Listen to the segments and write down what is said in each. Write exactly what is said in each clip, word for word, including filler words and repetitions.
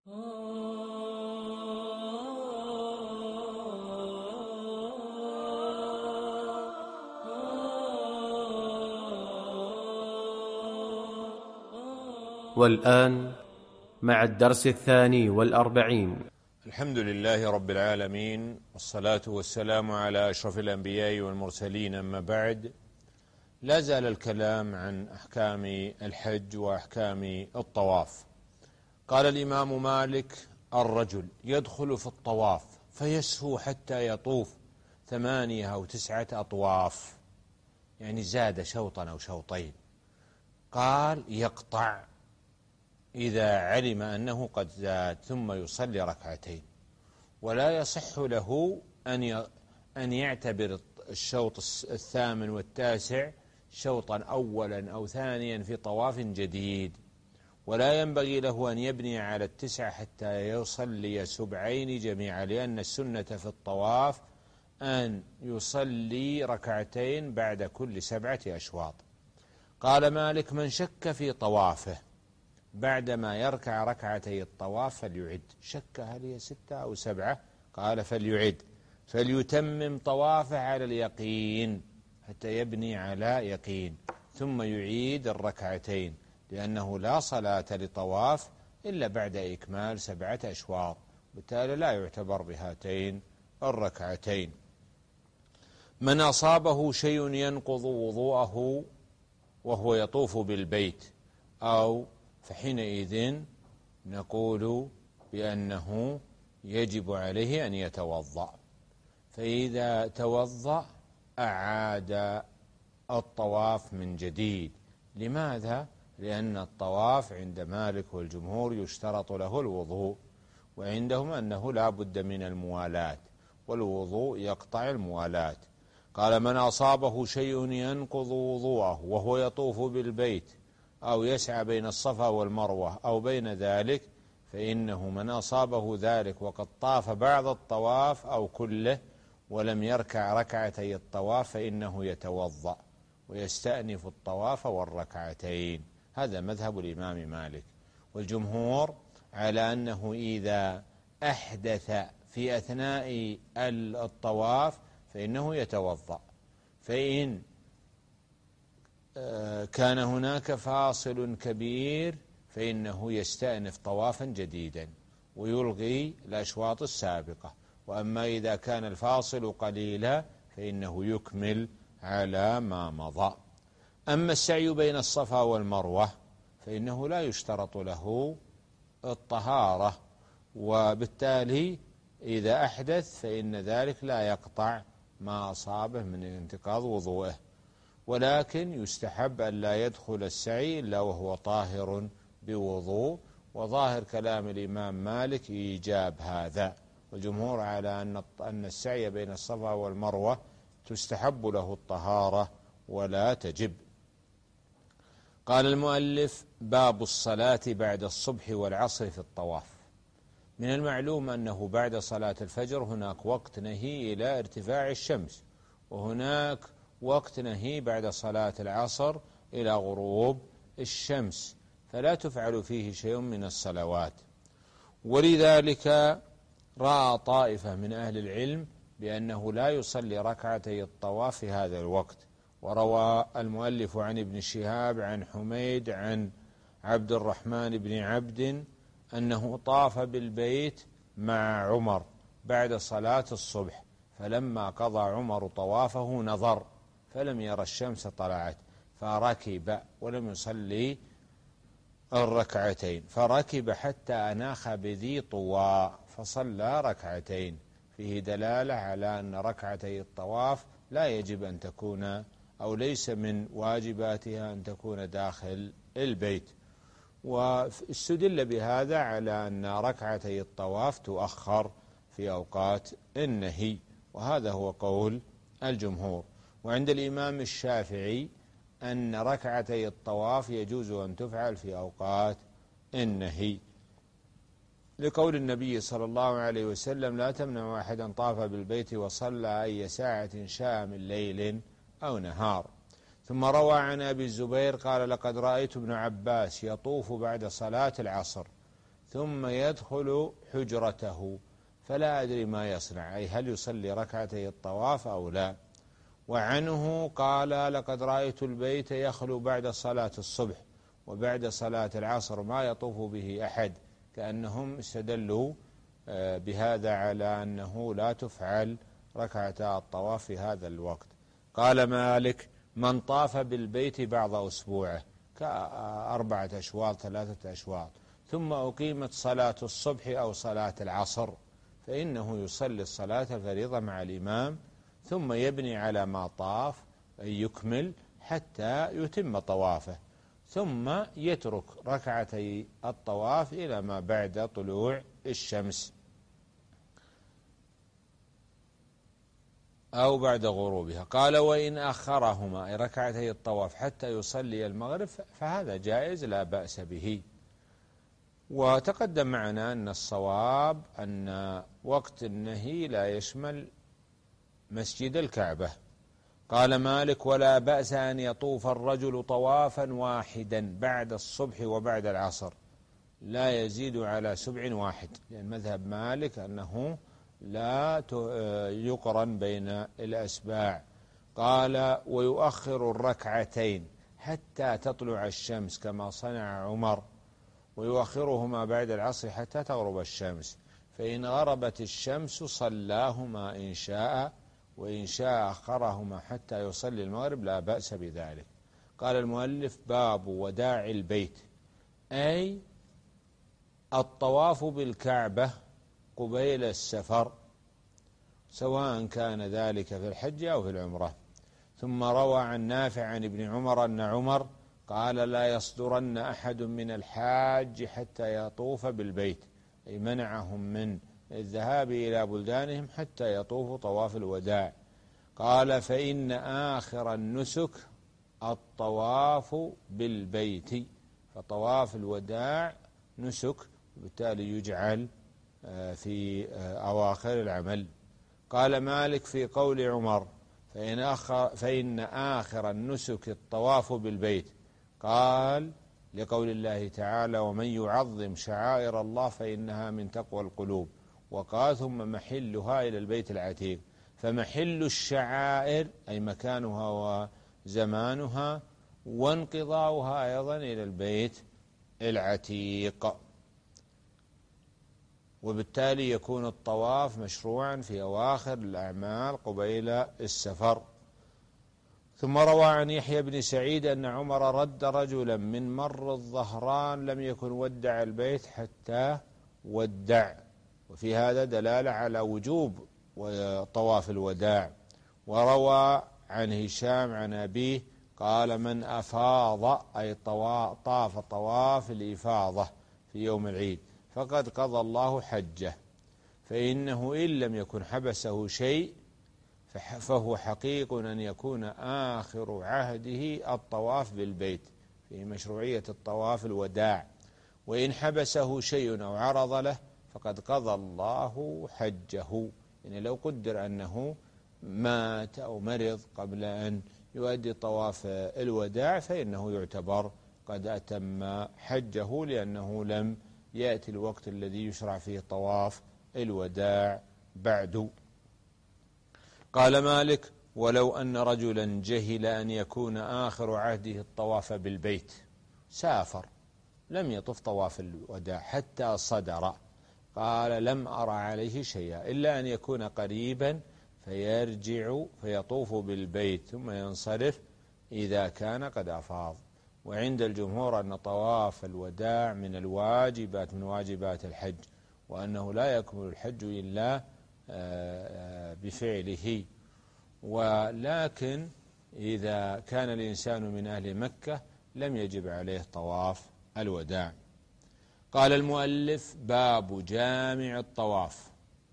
والآن مع الدرس الثاني والأربعين. الحمد لله رب العالمين، والصلاة والسلام على أشرف الأنبياء والمرسلين، أما بعد. لا زال الكلام عن أحكام الحج وأحكام الطواف. قال الإمام مالك: الرجل يدخل في الطواف فيسهو حتى يطوف ثمانية أو تسعة أطواف، يعني زاد شوطا أو شوطين. قال: يقطع إذا علم أنه قد زاد ثم يصلي ركعتين، ولا يصح له أن أن يعتبر الشوط الثامن والتاسع شوطا أولا أو ثانيا في طواف جديد، ولا ينبغي له أن يبني على التسعة حتى يصلي سبعين جميعا، لأن السنة في الطواف أن يصلي ركعتين بعد كل سبعة أشواط. قال مالك: من شك في طوافه بعدما يركع ركعتي الطواف فليعد. شك هل هي ستة أو سبعة؟ قال: فليعد، فليتمم طوافه على اليقين حتى يبني على يقين، ثم يعيد الركعتين، لأنه لا صلاة لطواف إلا بعد إكمال سبعة أشواط، بالتالي لا يعتبر بهاتين الركعتين. من أصابه شيء ينقض وضوءه وهو يطوف بالبيت أو فحينئذ نقول بأنه يجب عليه أن يتوضأ، فإذا توضأ أعاد الطواف من جديد. لماذا؟ لأن الطواف عند مالك والجمهور يشترط له الوضوء، وعندهم أنه لا بد من الموالاة، والوضوء يقطع الموالاة. قال: من أصابه شيء ينقض وضوءه وهو يطوف بالبيت أو يسعى بين الصفا والمروة أو بين ذلك، فإنه من أصابه ذلك وقد طاف بعض الطواف أو كله ولم يركع ركعتي الطواف فإنه يتوضأ ويستأنف الطواف والركعتين. هذا مذهب الإمام مالك. والجمهور على أنه إذا أحدث في أثناء الطواف فإنه يتوضأ، فإن كان هناك فاصل كبير فإنه يستأنف طوافا جديدا ويلغي الأشواط السابقة، وأما إذا كان الفاصل قليلا فإنه يكمل على ما مضى. أما السعي بين الصفا والمروة فإنه لا يشترط له الطهارة، وبالتالي إذا أحدث فإن ذلك لا يقطع ما أصابه من انتقاض وضوءه، ولكن يستحب أن لا يدخل السعي إلا وهو طاهر بوضوء، وظاهر كلام الإمام مالك إيجاب هذا، والجمهور على أن أن السعي بين الصفا والمروة تستحب له الطهارة ولا تجب. قال المؤلف: باب الصلاة بعد الصبح والعصر في الطواف. من المعلوم أنه بعد صلاة الفجر هناك وقت نهي إلى ارتفاع الشمس، وهناك وقت نهي بعد صلاة العصر إلى غروب الشمس، فلا تفعل فيه شيء من الصلوات. ولذلك رأى طائفة من أهل العلم بأنه لا يصلي ركعتي الطواف في هذا الوقت. وروى المؤلف عن ابن شهاب عن حميد عن عبد الرحمن بن عبد أنه طاف بالبيت مع عمر بعد صلاة الصبح، فلما قضى عمر طوافه نظر فلم ير الشمس طلعت فركب ولم يصلي الركعتين، فركب حتى أناخ بذي طوى فصلى ركعتين، فيه دلالة على أن ركعتي الطواف لا يجب أن تكون أو ليس من واجباتها أن تكون داخل البيت. واستدل بهذا على أن ركعتي الطواف تؤخر في أوقات النهي، وهذا هو قول الجمهور. وعند الإمام الشافعي أن ركعتي الطواف يجوز أن تفعل في أوقات النهي، لقول النبي صلى الله عليه وسلم: لا تمنع أحدا طاف بالبيت وصلى أي ساعة شاء من ليل أو نهار. ثم روى عن أبي الزبير قال: لقد رأيت ابن عباس يطوف بعد صلاة العصر ثم يدخل حجرته فلا أدري ما يصنع، أي هل يصلي ركعتي الطواف أو لا. وعنه قال لقد رأيت البيت يخلو بعد صلاة الصبح وبعد صلاة العصر ما يطوف به أحد، كأنهم استدلوا بهذا على أنه لا تفعل ركعتا الطواف في هذا الوقت. قال مالك من طاف بالبيت بعض أسبوعه كأربعة أشواط ثلاثة أشواط ثم أقيمت صلاة الصبح أو صلاة العصر فإنه يصلي الصلاة الفريضة مع الإمام ثم يبني على ما طاف أي يكمل حتى يتم طوافه، ثم يترك ركعتي الطواف إلى ما بعد طلوع الشمس أو بعد غروبها. قال وإن أخرهما أي ركعتي الطواف حتى يصلي المغرب فهذا جائز لا بأس به. وتقدم معنا أن الصواب أن وقت النهي لا يشمل مسجد الكعبة. قال مالك ولا بأس أن يطوف الرجل طوافا واحدا بعد الصبح وبعد العصر لا يزيد على سبع واحد، لأن مذهب مالك أنه لا يقرن بين الأسباع. قال ويؤخر الركعتين حتى تطلع الشمس كما صنع عمر، ويؤخرهما بعد العصر حتى تغرب الشمس، فإن غربت الشمس صلاهما إن شاء، وإن شاء أخرهما حتى يصلي المغرب لا بأس بذلك. قال المؤلف باب وداع البيت، أي الطواف بالكعبة قبيل السفر سواء كان ذلك في الحج أو في العمرة. ثم روى عن نافع عن ابن عمر أن عمر قال لا يصدرن أحد من الحاج حتى يطوف بالبيت، أي منعهم من الذهاب إلى بلدانهم حتى يطوفوا طواف الوداع. قال فإن آخر النسك الطواف بالبيت، فطواف الوداع نسك وبالتالي يجعل في أواخر العمل. قال مالك في قول عمر فإن, آخر فإن آخر النسك الطواف بالبيت، قال لقول الله تعالى ومن يعظم شعائر الله فإنها من تقوى القلوب، وقال ثم محلها إلى البيت العتيق، فمحل الشعائر أي مكانها وزمانها وانقضاؤها أيضا إلى البيت العتيق، وبالتالي يكون الطواف مشروعا في أواخر الأعمال قبيل السفر. ثم روى عن يحيى بن سعيد أن عمر رد رجلا من مر الظهران لم يكن ودع البيت حتى ودع، وفي هذا دلالة على وجوب طواف الوداع. وروى عن هشام عن أبيه قال من أفاض أي طاف طواف الإفاضة في يوم العيد فقد قضى الله حجه، فإنه إن لم يكن حبسه شيء فهو حقيق أن يكون آخر عهده الطواف بالبيت في مشروعية الطواف الوداع، وإن حبسه شيء أو عرض له فقد قضى الله حجه. يعني لو قدر أنه مات أو مرض قبل أن يؤدي طواف الوداع فإنه يعتبر قد أتم حجه، لأنه لم يأتي الوقت الذي يشرع فيه طواف الوداع بعد. قال مالك ولو أن رجلا جهل أن يكون آخر عهده الطواف بالبيت سافر لم يطف طواف الوداع حتى صدر، قال لم أرى عليه شيئا إلا أن يكون قريبا فيرجع فيطوف بالبيت ثم ينصرف إذا كان قد أفاض. وعند الجمهور أن طواف الوداع من الواجبات من واجبات الحج، وأنه لا يكمل الحج إلا بفعله، ولكن إذا كان الإنسان من أهل مكة لم يجب عليه طواف الوداع. قال المؤلف باب جامع الطواف.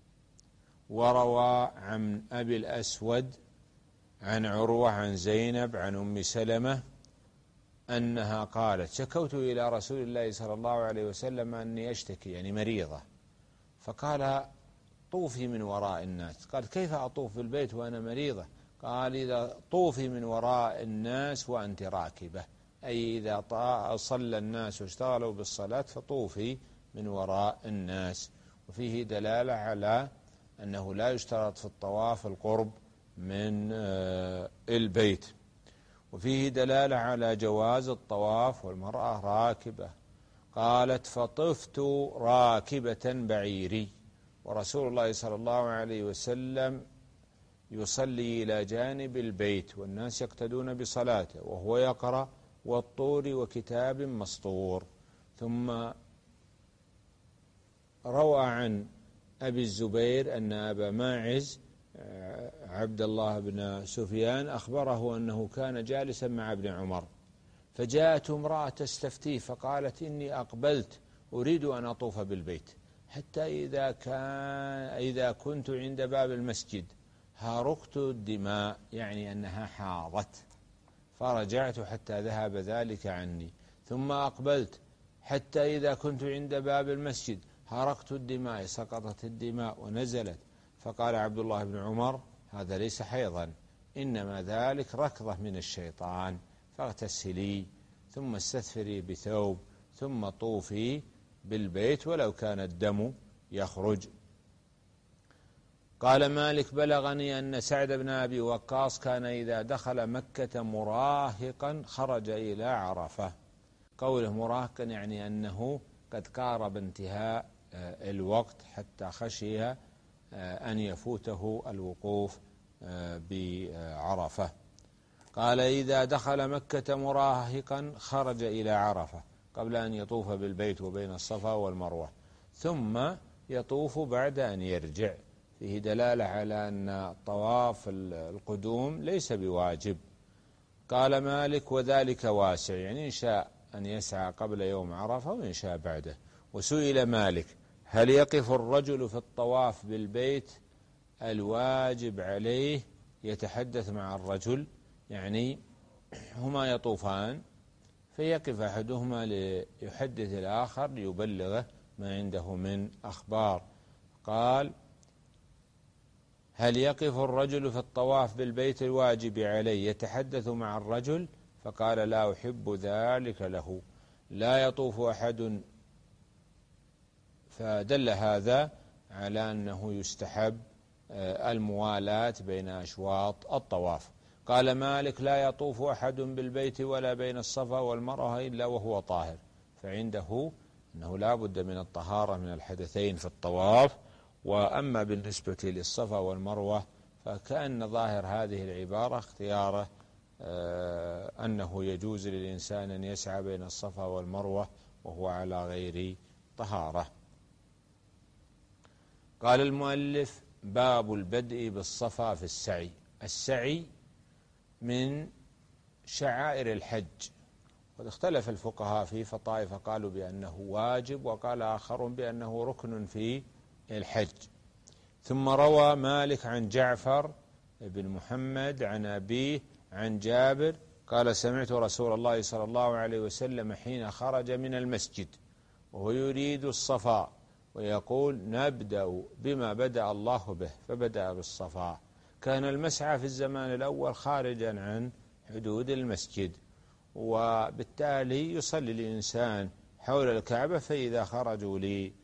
وروى عن أبي الأسود عن عروة عن زينب عن أم سلمة أنها قالت شكوت إلى رسول الله صلى الله عليه وسلم أني أشتكي يعني مريضة، فقال طوفي من وراء الناس. قال كيف أطوف بالبيت وأنا مريضة؟ قال إذا طوفي من وراء الناس وأنت راكبة، أي إذا صلى الناس واشتغلوا بالصلاة فطوفي من وراء الناس. وفيه دلالة على أنه لا يشترط في الطواف القرب من البيت. وفيه دلالة على جواز الطواف والمرأة راكبة. قالت فطفت راكبة بعيري، ورسول الله صلى الله عليه وسلم يصلي إلى جانب البيت والناس يقتدون بصلاته وهو يقرأ والطور وكتاب مسطور. ثم روى عن أبي الزبير أن أبا ماعز عبد الله بن سفيان أخبره أنه كان جالسا مع ابن عمر، فجاءته امرأة تستفتيه فقالت إني أقبلت أريد أن أطوف بالبيت، حتى إذا كان إذا كنت عند باب المسجد هارقت الدماء، يعني أنها حاضت، فرجعت حتى ذهب ذلك عني. ثم أقبلت حتى إذا كنت عند باب المسجد هارقت الدماء، سقطت الدماء ونزلت. فقال عبد الله بن عمر هذا ليس حيضا، إنما ذلك ركضة من الشيطان، فاغتسلي ثم استثفري بثوب ثم طوفي بالبيت ولو كان الدم يخرج. قال مالك بلغني أن سعد بن أبي وقاص كان إذا دخل مكة مراهقا خرج إلى عرفة. قوله مراهقا يعني أنه قد قارب انتهاء الوقت حتى خشي أن يفوته الوقوف بعرفة. قال إذا دخل مكة مراهقا خرج إلى عرفة قبل أن يطوف بالبيت وبين الصفا والمروة، ثم يطوف بعد أن يرجع. فيه دلالة على أن طواف القدوم ليس بواجب. قال مالك وذلك واسع، يعني إن شاء أن يسعى قبل يوم عرفة وإن شاء بعده. وسئل مالك هل يقف الرجل في الطواف بالبيت الواجب عليه يتحدث مع الرجل، يعني هما يطوفان فيقف أحدهما ليحدث الآخر ليبلغه ما عنده من أخبار. قال هل يقف الرجل في الطواف بالبيت الواجب عليه يتحدث مع الرجل؟ فقال لا أحب ذلك له، لا يطوف أحد. فدل هذا على أنه يستحب الموالاة بين أشواط الطواف. قال مالك لا يطوف أحد بالبيت ولا بين الصفا والمروة إلا وهو طاهر، فعنده أنه لا بد من الطهارة من الحدثين في الطواف. وأما بالنسبة للصفا والمروة فكأن ظاهر هذه العبارة اختياره أنه يجوز للإنسان أن يسعى بين الصفا والمروة وهو على غير طهارة. قال المؤلف باب البدء بالصفا في السعي. السعي من شعائر الحج، وقد اختلف الفقهاء فيه، فطائفة قالوا بأنه واجب وقال آخرون بأنه ركن في الحج. ثم روى مالك عن جعفر بن محمد عن أبيه عن جابر قال سمعت رسول الله صلى الله عليه وسلم حين خرج من المسجد وهو يريد الصفا ويقول نبدأ بما بدأ الله به، فبدأ بالصفا. كان المسعى في الزمان الأول خارجا عن حدود المسجد، وبالتالي يصلي الإنسان حول الكعبة، فإذا خرجوا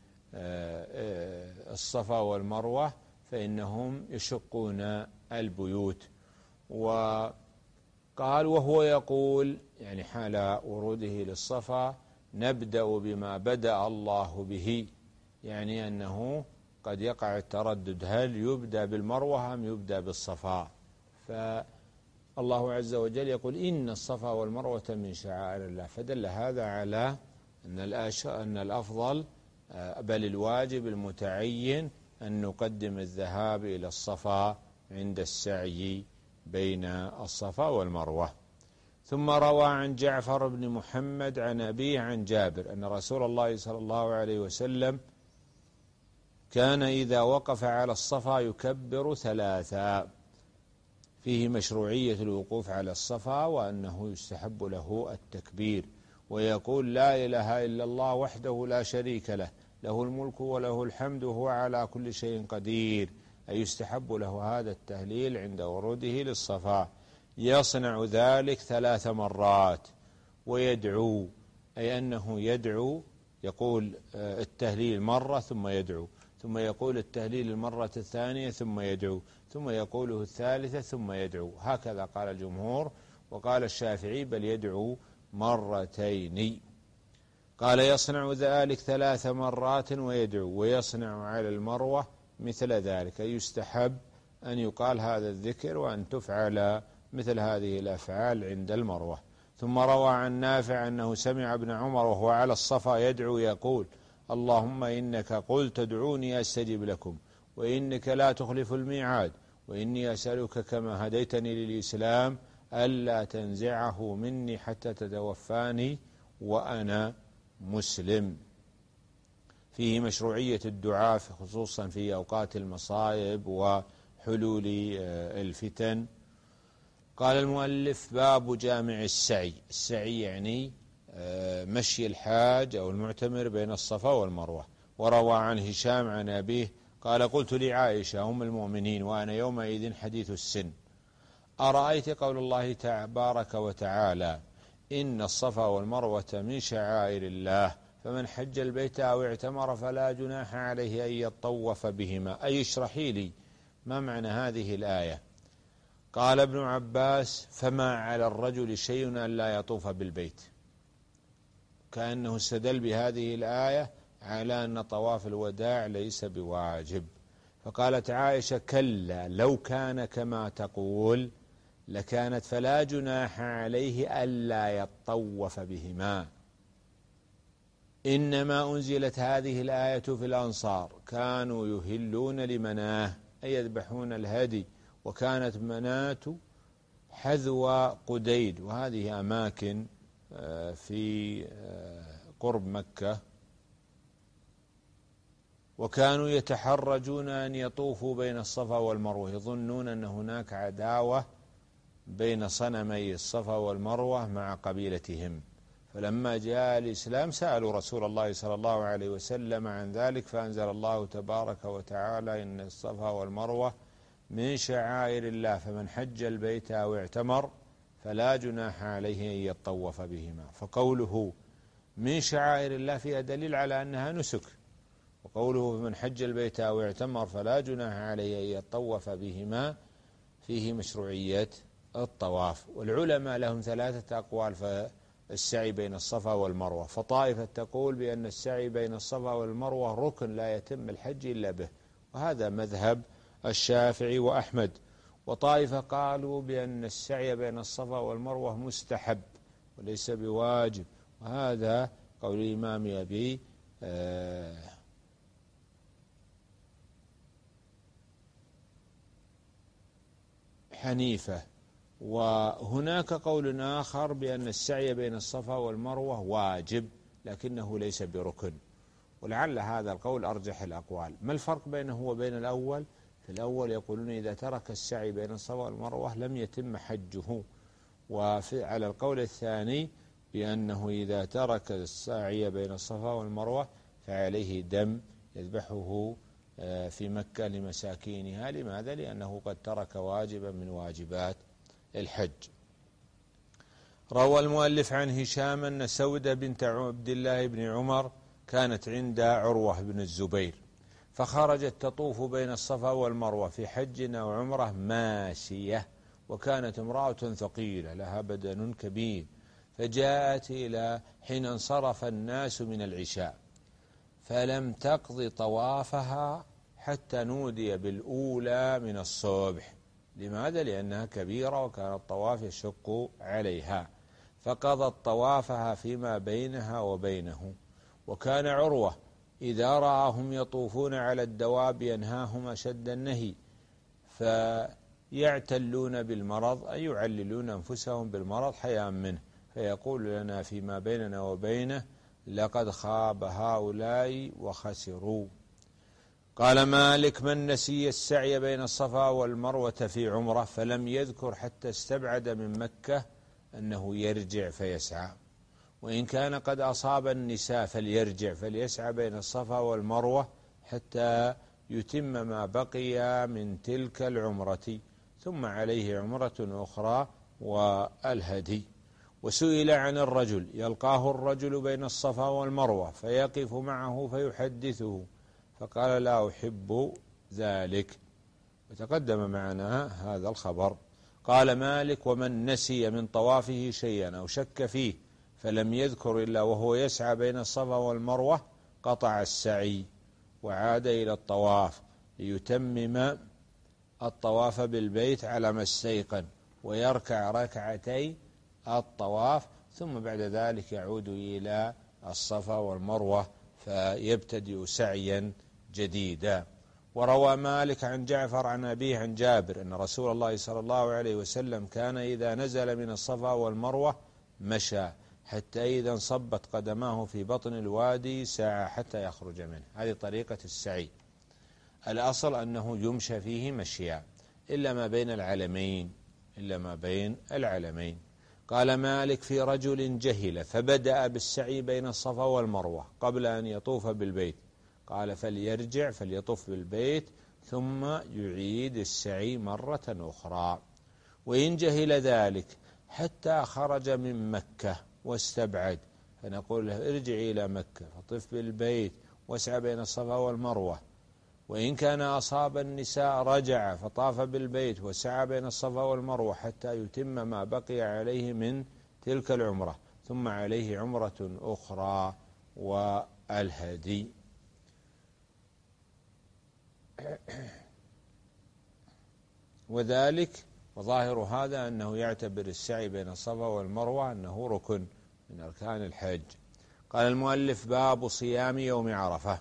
للصفا والمروة فإنهم يشقون البيوت. وقال وهو يقول يعني حال وروده للصفا نبدأ بما بدأ الله به، يعني أنه قد يقع التردد هل يبدأ بالمروة أم يبدأ بالصفا. فالله عز وجل يقول إن الصفا والمروة من شعائر الله، فدل هذا على أن أن الأفضل بل الواجب المتعين أن نقدم الذهاب إلى الصفا عند السعي بين الصفا والمروة. ثم روى عن جعفر بن محمد عن أبيه عن جابر أن رسول الله صلى الله عليه وسلم كان إذا وقف على الصفا يكبر ثلاثا، فيه مشروعية الوقوف على الصفا وأنه يستحب له التكبير، ويقول لا إله إلا الله وحده لا شريك له له الملك وله الحمد وهو على كل شيء قدير، أي يستحب له هذا التهليل عند وروده للصفا. يصنع ذلك ثلاث مرات ويدعو، أي أنه يدعو يقول التهليل مرة ثم يدعو، ثم يقول التهليل المرة الثانية ثم يدعو، ثم يقوله الثالثة ثم يدعو، هكذا قال الجمهور. وقال الشافعي بل يدعو مرتين. قال يصنع ذلك ثلاث مرات ويدعو، ويصنع على المروة مثل ذلك. يستحب أن يقال هذا الذكر وأن تفعل مثل هذه الأفعال عند المروة. ثم روى عن نافع أنه سمع ابن عمر وهو على الصفا يدعو يقول اللهم إنك قلت ادعوني أستجب لكم، وإنك لا تخلف الميعاد، وإني أسألك كما هديتني للإسلام ألا تنزعه مني حتى تتوفاني وأنا مسلم. فيه مشروعية الدعاء خصوصا في أوقات المصائب وحلول الفتن. قال المؤلف باب جامع السعي. السعي يعني مشي الحاج أو المعتمر بين الصفا والمروة. وروى عن هشام عن أبيه قال قلت لعائشة أم المؤمنين وأنا يومئذ حديث السن أرأيت قول الله تبارك وتعالى إن الصفا والمروة من شعائر الله فمن حج البيت أو اعتمر فلا جناح عليه أن يطوف بهما. أي اشرحي لي ما معنى هذه الآية؟ قال ابن عباس فما على الرجل شيء أن لا يطوف بالبيت، كأنه استدل بهذه الآية على أن طواف الوداع ليس بواجب. فقالت عائشة كلا لو كان كما تقول لكانت فلا جناح عليه ألا يطوف بهما، إنما أنزلت هذه الآية في الأنصار كانوا يهلون لمناه أي يذبحون الهدي، وكانت مناة حذو قديد، وهذه أماكن في قرب مكة، وكانوا يتحرجون أن يطوفوا بين الصفا والمروة، يظنون أن هناك عداوة بين صنمي الصفا والمروة مع قبيلتهم. فلما جاء الإسلام سألوا رسول الله صلى الله عليه وسلم عن ذلك، فأنزل الله تبارك وتعالى إن الصفا والمروة من شعائر الله فمن حج البيت أو اعتمر فلا جناح عليه أن يطوف بهما. فقوله من شعائر الله فيها دليل على أنها نسك، وقوله فمن حج البيت أو اعتمر فلا جناح عليه أن يطوف بهما فيه مشروعية الطواف. والعلماء لهم ثلاثة أقوال في السعي بين الصفا والمروة. فطائفة تقول بأن السعي بين الصفا والمروة ركن لا يتم الحج إلا به، وهذا مذهب الشافعي وأحمد. وطائفة قالوا بأن السعي بين الصفا والمروة مستحب وليس بواجب، وهذا قول الإمام أبي حنيفة. وهناك قول آخر بأن السعي بين الصفا والمروة واجب لكنه ليس بركن، ولعل هذا القول أرجح الأقوال. ما الفرق بينه وبين الأول؟ في الأول يقولون إذا ترك السعي بين الصفا والمروة لم يتم حجه، وعلى القول الثاني بأنه إذا ترك السعي بين الصفا والمروة فعليه دم يذبحه في مكة لمساكينها. لماذا؟ لأنه قد ترك واجبا من واجبات الحج. روى المؤلف عن هشام أن سودة بنت عبد الله بن عمر كانت عند عروة بن الزبير فخرجت تطوف بين الصفا والمروة في حج أو عمرة ماشية، وكانت امرأة ثقيلة لها بدن كبير، فجاءت إلى حين انصرف الناس من العشاء فلم تقض طوافها حتى نودي بالأولى من الصبح. لماذا؟ لأنها كبيرة وكان الطواف يشق عليها، فقضت طوافها فيما بينها وبينه. وكان عروة إذا رآهم يطوفون على الدواب ينهاهم أشد النهي، فيعتلون بالمرض أي يعللون أنفسهم بالمرض حياء منه، فيقول لنا فيما بيننا وبينه لقد خاب هؤلاء وخسروا. قال مالك من نسي السعي بين الصفا والمروة في عمره فلم يذكر حتى استبعد من مكة أنه يرجع فيسعى، وإن كان قد أصاب النساء فليرجع فليسعى بين الصفا والمروة حتى يتم ما بقي من تلك العمرة، ثم عليه عمرة أخرى والهدي. وسئل عن الرجل يلقاه الرجل بين الصفا والمروة فيقف معه فيحدثه فقال لا أحب ذلك، وتقدم معنا هذا الخبر. قال مالك ومن نسي من طوافه شيئا أو شك فيه فلم يذكر إلا وهو يسعى بين الصفا والمروة قطع السعي وعاد إلى الطواف ليتمم الطواف بالبيت على ما استيقن ويركع ركعتي الطواف، ثم بعد ذلك يعود إلى الصفا والمروة فيبتدئ سعيا جديدا. وروى مالك عن جعفر عن أبيه عن جابر أن رسول الله صلى الله عليه وسلم كان إذا نزل من الصفا والمروة مشى حتى إذا انصبت قدماه في بطن الوادي سعى حتى يخرج منه. هذه طريقة السعي. الأصل أنه يمشى فيه مشيا إلا ما بين العلمين إلا ما بين العلمين. قال مالك في رجل جهل فبدأ بالسعي بين الصفا والمروة قبل أن يطوف بالبيت، قال فليرجع فليطوف بالبيت ثم يعيد السعي مرة أخرى. وإن جهل ذلك حتى خرج من مكة واستبعد فنقول له ارجع إلى مكة فطف بالبيت واسعى بين الصفا والمروة. وإن كان أصاب النساء رجع فطاف بالبيت وسعى بين الصفا والمروة حتى يتم ما بقي عليه من تلك العمرة، ثم عليه عمرة أخرى والهدي. وذلك وظاهر هذا أنه يعتبر السعي بين الصفا والمروة أنه ركن من أركان الحج. قال المؤلف باب صيام يوم عرفة.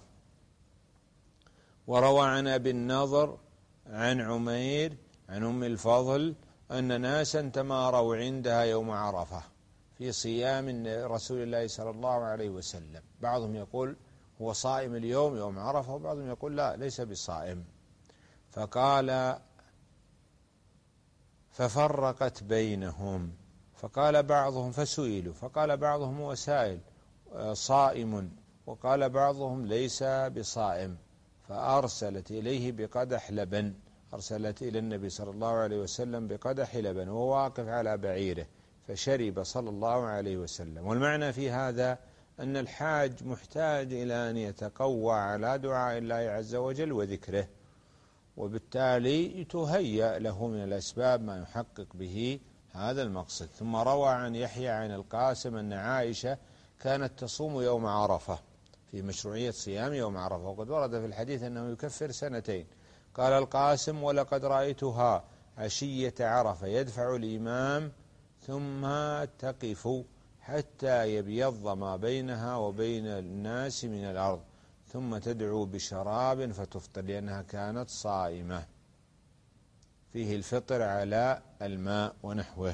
وروى عن أبي النضر عن عمير عن أم الفضل أن ناسا تماروا عندها يوم عرفة في صيام رسول الله صلى الله عليه وسلم، بعضهم يقول هو صائم اليوم يوم عرفة وبعضهم يقول لا ليس بصائم. فقال ففرقت بينهم فقال بعضهم فسئلوا فقال بعضهم هو سائل صائم وقال بعضهم ليس بصائم، فأرسلت إليه بقدح لبن أرسلت إلى النبي صلى الله عليه وسلم بقدح لبن وهو واقف على بعيره فشرب صلى الله عليه وسلم. والمعنى في هذا أن الحاج محتاج إلى أن يتقوى على دعاء الله عز وجل وذكره، وبالتالي تهيأ له من الأسباب ما يحقق به هذا المقصد. ثم روى عن يحيى عن القاسم أن عائشة كانت تصوم يوم عرفة في مشروعية صيام يوم عرفة، وقد ورد في الحديث أنه يكفر سنتين. قال القاسم ولقد رأيتها عشية عرفة يدفع الإمام ثم تقف حتى يبيض ما بينها وبين الناس من الأرض ثم تدعو بشراب فتفطر لأنها كانت صائمة، فيه الفطر على الماء ونحوه.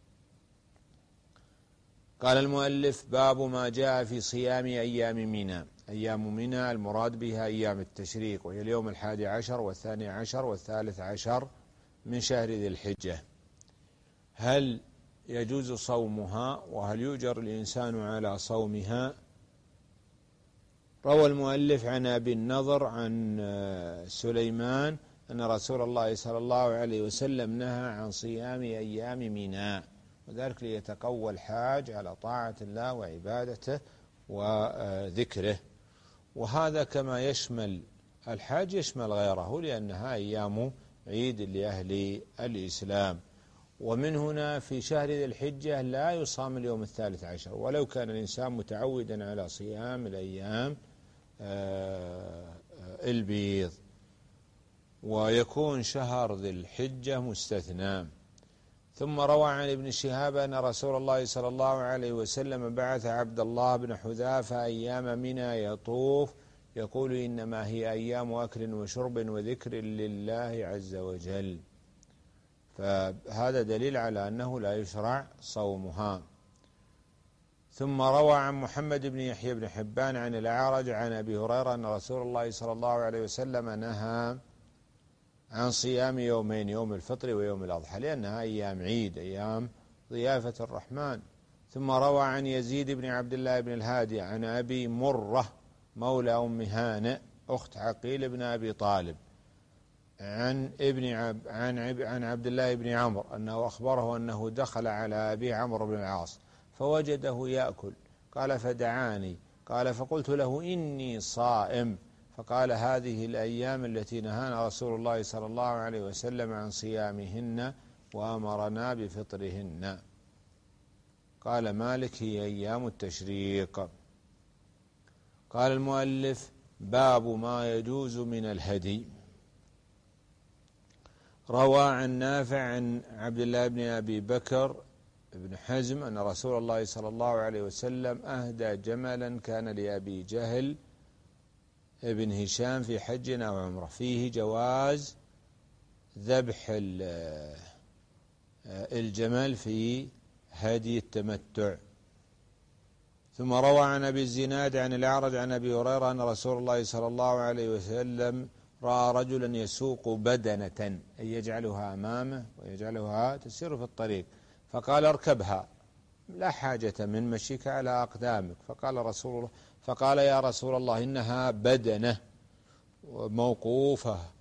قال المؤلف باب ما جاء في صيام أيام منى. أيام منى المراد بها أيام التشريق وهي اليوم الحادي عشر والثاني عشر والثالث عشر من شهر ذي الحجة. هل يجوز صومها وهل يؤجر الإنسان على صومها؟ روى المؤلف عن أبي النضر عن سليمان أن رسول الله صلى الله عليه وسلم نهى عن صيام أيام منى، وذلك ليتقوى الحاج على طاعة الله وعبادته وذكره، وهذا كما يشمل الحاج يشمل غيره لأنها أيام عيد لأهل الإسلام. ومن هنا في شهر ذي الحجة لا يصام اليوم الثالث عشر ولو كان الإنسان متعودا على صيام الأيام البيض، ويكون شهر ذي الحجة مستثنى. ثم روى عن ابن شهاب أن رسول الله صلى الله عليه وسلم بعث عبد الله بن حذافة أيام منى يطوف يقول إنما هي أيام أكل وشرب وذكر لله عز وجل، فهذا دليل على أنه لا يشرع صومها. ثم روى عن محمد بن يحيى بن حبان عن الأعرج عن أبي هريرة أن رسول الله صلى الله عليه وسلم نهى عن صيام يومين يوم الفطر ويوم الأضحى لأنها أيام عيد أيام ضيافة الرحمن. ثم روى عن يزيد بن عبد الله بن الهادي عن أبي مرة مولى أم هانئ أخت عقيل بن أبي طالب عن ابن عب عن عب عن عبد الله بن عمرو أنه أخبره أنه دخل على أبي عمرو بن العاص فوجده يأكل، قال فدعاني، قال فقلت له إني صائم، فقال هذه الأيام التي نهانا رسول الله صلى الله عليه وسلم عن صيامهن وأمرنا بفطرهن. قال مالك هي أيام التشريق. قال المؤلف باب ما يجوز من الهدي. روى عن نافع عن عبد الله بن أبي بكر بن حزم أن رسول الله صلى الله عليه وسلم أهدى جملا كان لأبي جهل ابن هشام في حج أو عمرة، فيه جواز ذبح الجمل في هدي التمتع. ثم روى عن أبي الزناد عن الأعرج عن أبي هريرة أن رسول الله صلى الله عليه وسلم رأى رجلا يسوق بدنة، أي يجعلها أمامه ويجعلها تسير في الطريق، فقال اركبها، لا حاجة من مشيك على أقدامك. فقال رسول الله فقال يا رسول الله إنها بدنة موقوفة.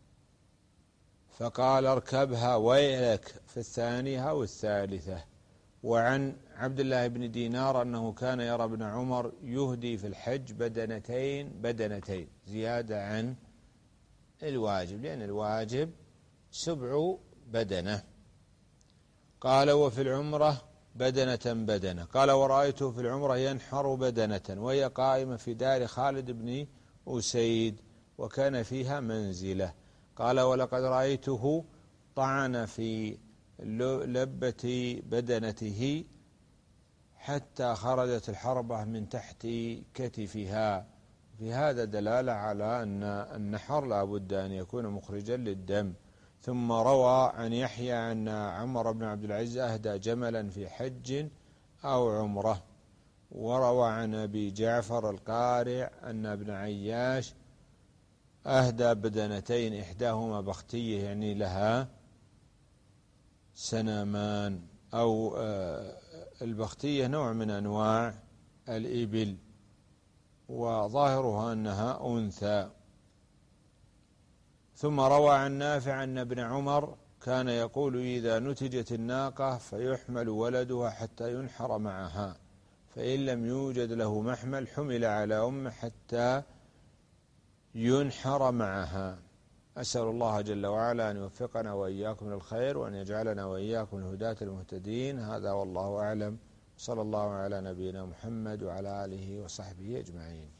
فقال اركبها ويلك في الثانية أو الثالثة. وعن عبد الله بن دينار أنه كان يرى ابن عمر يهدي في الحج بدنتين بدنتين زيادة عن الواجب، لأن الواجب سبع بدنة. قال وفي العمرة بدنة بدنة. قال ورأيته في العمرة ينحر بدنة وهي قائمة في دار خالد بن أسيد وكان فيها منزلة. قال ولقد رأيته طعن في لبة بدنته حتى خرجت الحربة من تحت كتفها. في هذا دلالة على أن النحر لا بد أن يكون مخرجا للدم. ثم روى عن يحيى أن عمر بن عبد العزيز أهدى جملا في حج أو عمرة. وروى عن أبي جعفر القارع أن ابن عياش أهدى بدنتين إحداهما بختية يعني لها سنامان، أو البختية نوع من أنواع الإبل وظاهرها أنها أنثى. ثم روى عن نافع أن ابن عمر كان يقول إذا نتجت الناقة فيحمل ولدها حتى ينحر معها، فإن لم يوجد له محمل حمل على أمه حتى ينحر معها. أسأل الله جل وعلا أن يوفقنا وإياكم للخير وأن يجعلنا وإياكم الهداة المهتدين. هذا والله أعلم، صلى الله على نبينا محمد وعلى آله وصحبه أجمعين.